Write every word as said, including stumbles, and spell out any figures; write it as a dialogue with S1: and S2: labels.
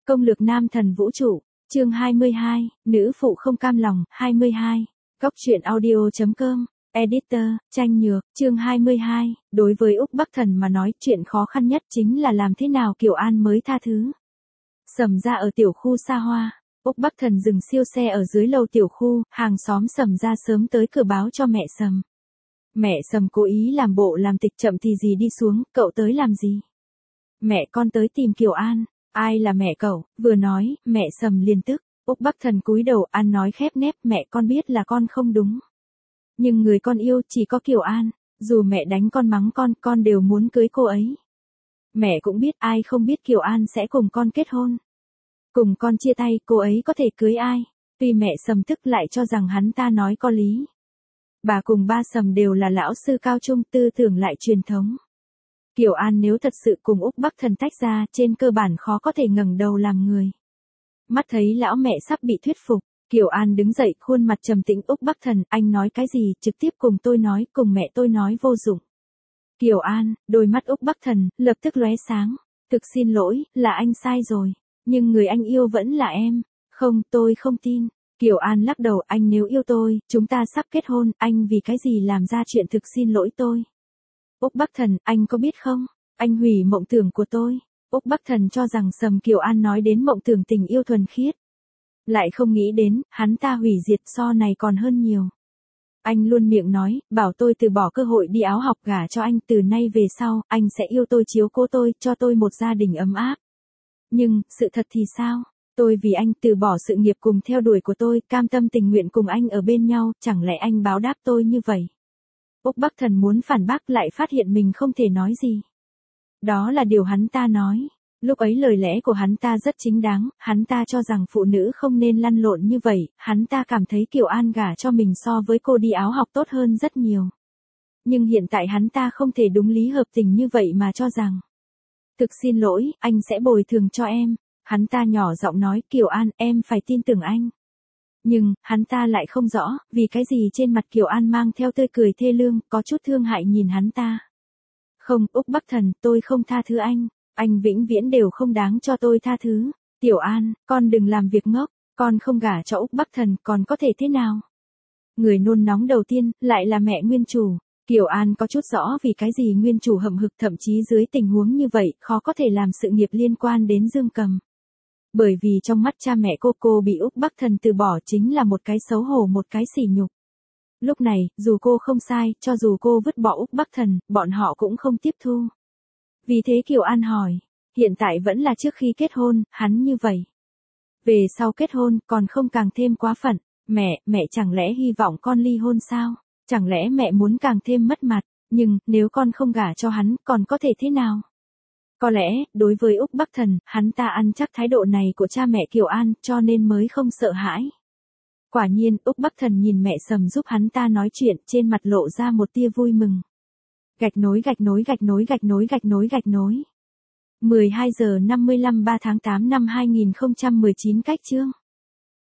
S1: Công lược nam thần vũ trụ, chương hai mươi hai, nữ phụ không cam lòng, hai mươi hai. Góc truyện audio chấm com, editor, Tranh Nhược, chương hai mươi hai, đối với Úc Bắc Thần mà nói chuyện khó khăn nhất chính là làm thế nào Kiều An mới tha thứ. Sầm ra ở tiểu khu xa hoa, Úc Bắc Thần dừng siêu xe ở dưới lầu tiểu khu, hàng xóm Sầm ra sớm tới cửa báo cho mẹ Sầm. Mẹ Sầm cố ý làm bộ làm tịch chậm thì gì đi xuống, cậu tới làm gì? Mẹ con tới tìm Kiều An. Ai là mẹ cậu? Vừa nói, mẹ Sầm liền tức. Úc Bắc Thần cúi đầu ăn nói khép nép, mẹ con biết là con không đúng. Nhưng người con yêu chỉ có Kiều An, dù mẹ đánh con mắng con, con đều muốn cưới cô ấy. Mẹ cũng biết ai không biết Kiều An sẽ cùng con kết hôn. Cùng con chia tay, cô ấy có thể cưới ai? Tuy mẹ Sầm tức lại cho rằng hắn ta nói có lý. Bà cùng ba Sầm đều là lão sư cao trung, tư tưởng lại truyền thống. Kiều An nếu thật sự cùng Úc Bắc Thần tách ra, trên cơ bản khó có thể ngẩng đầu làm người. Mắt thấy lão mẹ sắp bị thuyết phục, Kiều An đứng dậy, khuôn mặt trầm tĩnh. Úc Bắc Thần, anh nói cái gì, trực tiếp cùng tôi nói, cùng mẹ tôi nói vô dụng. Kiều An, đôi mắt Úc Bắc Thần, lập tức lóe sáng. Thực xin lỗi, là anh sai rồi. Nhưng người anh yêu vẫn là em. Không, tôi không tin. Kiều An lắc đầu, anh nếu yêu tôi, chúng ta sắp kết hôn, anh vì cái gì làm ra chuyện thực xin lỗi tôi. Úc Bắc Thần, anh có biết không? Anh hủy mộng tưởng của tôi. Úc Bắc Thần cho rằng Sầm Kiều An nói đến mộng tưởng tình yêu thuần khiết. Lại không nghĩ đến, hắn ta hủy diệt so này còn hơn nhiều. Anh luôn miệng nói, bảo tôi từ bỏ cơ hội đi áo học gả cho anh, từ nay về sau, anh sẽ yêu tôi chiếu cố tôi, cho tôi một gia đình ấm áp. Nhưng, sự thật thì sao? Tôi vì anh từ bỏ sự nghiệp cùng theo đuổi của tôi, cam tâm tình nguyện cùng anh ở bên nhau, chẳng lẽ anh báo đáp tôi như vậy? Úc Bắc Thần muốn phản bác lại phát hiện mình không thể nói gì. Đó là điều hắn ta nói. Lúc ấy lời lẽ của hắn ta rất chính đáng, hắn ta cho rằng phụ nữ không nên lăn lộn như vậy, hắn ta cảm thấy Kiều An gả cho mình so với cô đi áo học tốt hơn rất nhiều. Nhưng hiện tại hắn ta không thể đúng lý hợp tình như vậy mà cho rằng. Thực xin lỗi, anh sẽ bồi thường cho em. Hắn ta nhỏ giọng nói, Kiều An, em phải tin tưởng anh. Nhưng, hắn ta lại không rõ, vì cái gì trên mặt Kiều An mang theo tươi cười thê lương, có chút thương hại nhìn hắn ta. Không, Úc Bắc Thần, tôi không tha thứ anh. Anh vĩnh viễn đều không đáng cho tôi tha thứ. Tiểu An, con đừng làm việc ngốc, con không gả cho Úc Bắc Thần, còn có thể thế nào? Người nôn nóng đầu tiên, lại là mẹ nguyên chủ. Kiều An có chút rõ vì cái gì nguyên chủ hậm hực, thậm chí dưới tình huống như vậy, khó có thể làm sự nghiệp liên quan đến Dương Cầm. Bởi vì trong mắt cha mẹ cô, cô bị Úc Bắc Thần từ bỏ chính là một cái xấu hổ, một cái sỉ nhục. Lúc này, dù cô không sai, cho dù cô vứt bỏ Úc Bắc Thần, bọn họ cũng không tiếp thu. Vì thế Kiều An hỏi, hiện tại vẫn là trước khi kết hôn, hắn như vậy. Về sau kết hôn, còn không càng thêm quá phận. Mẹ, mẹ chẳng lẽ hy vọng con ly hôn sao? Chẳng lẽ mẹ muốn càng thêm mất mặt? Nhưng, nếu con không gả cho hắn, còn có thể thế nào? Có lẽ, đối với Úc Bắc Thần, hắn ta ăn chắc thái độ này của cha mẹ Kiều An, cho nên mới không sợ hãi. Quả nhiên, Úc Bắc Thần nhìn mẹ Sầm giúp hắn ta nói chuyện, trên mặt lộ ra một tia vui mừng. Gạch nối gạch nối gạch nối gạch nối gạch nối gạch nối. mười hai giờ năm mươi lăm ba tháng tám năm hai nghìn không trăm mười chín cách chương.